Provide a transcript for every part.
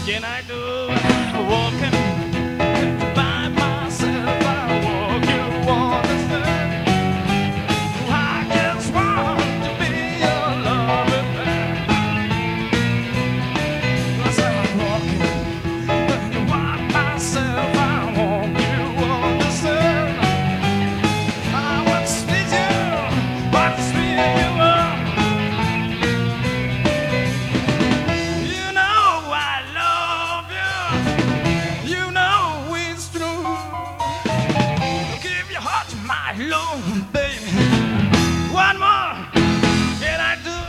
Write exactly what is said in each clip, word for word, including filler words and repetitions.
can I do? Walking by myself, I walk you on the sun. I just want to be your lover. Cause I'm walking by myself, I walk you on the sun. I want to squeeze you, want to squeeze you up. You know I love you. You know it's true. Give your heart to my love, baby. One more, can I do?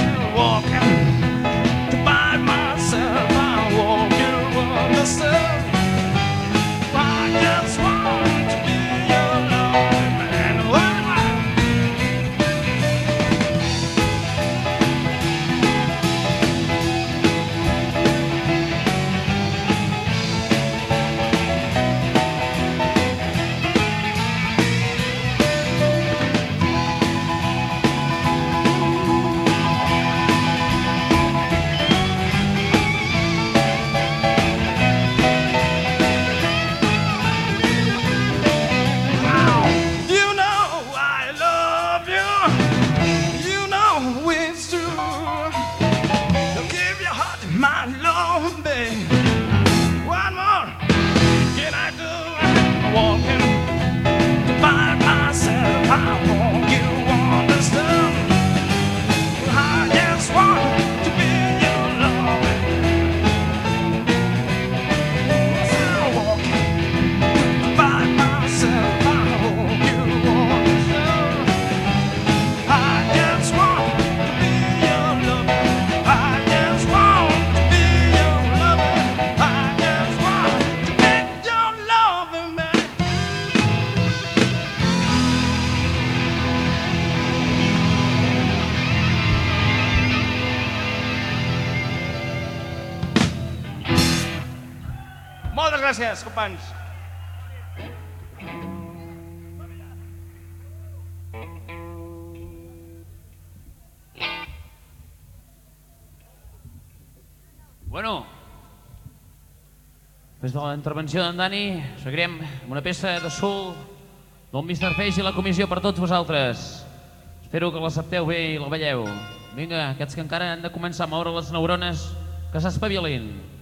Walking by myself, I walk you on the sun. I just want to be your loving man. One more. You know I love you. You know it's true. Give your heart to my love, babe. One more, can I do? Walking by myself, I want you on the sun. I just want to be your lover. I'm walking by myself, I want you on the sun. I just want to be your lover. I just want to be your lover. I just want to be your lover, man. Moltes gràcies, companys. Bueno, des de la intervenció d'en Dani, seguirem amb una peça de soul del mister Face i la comissió per tots vosaltres. Espero que l'accepteu bé i la balleu. Vinga, aquests que encara han de començar a moure les neurones, que s'espavilin.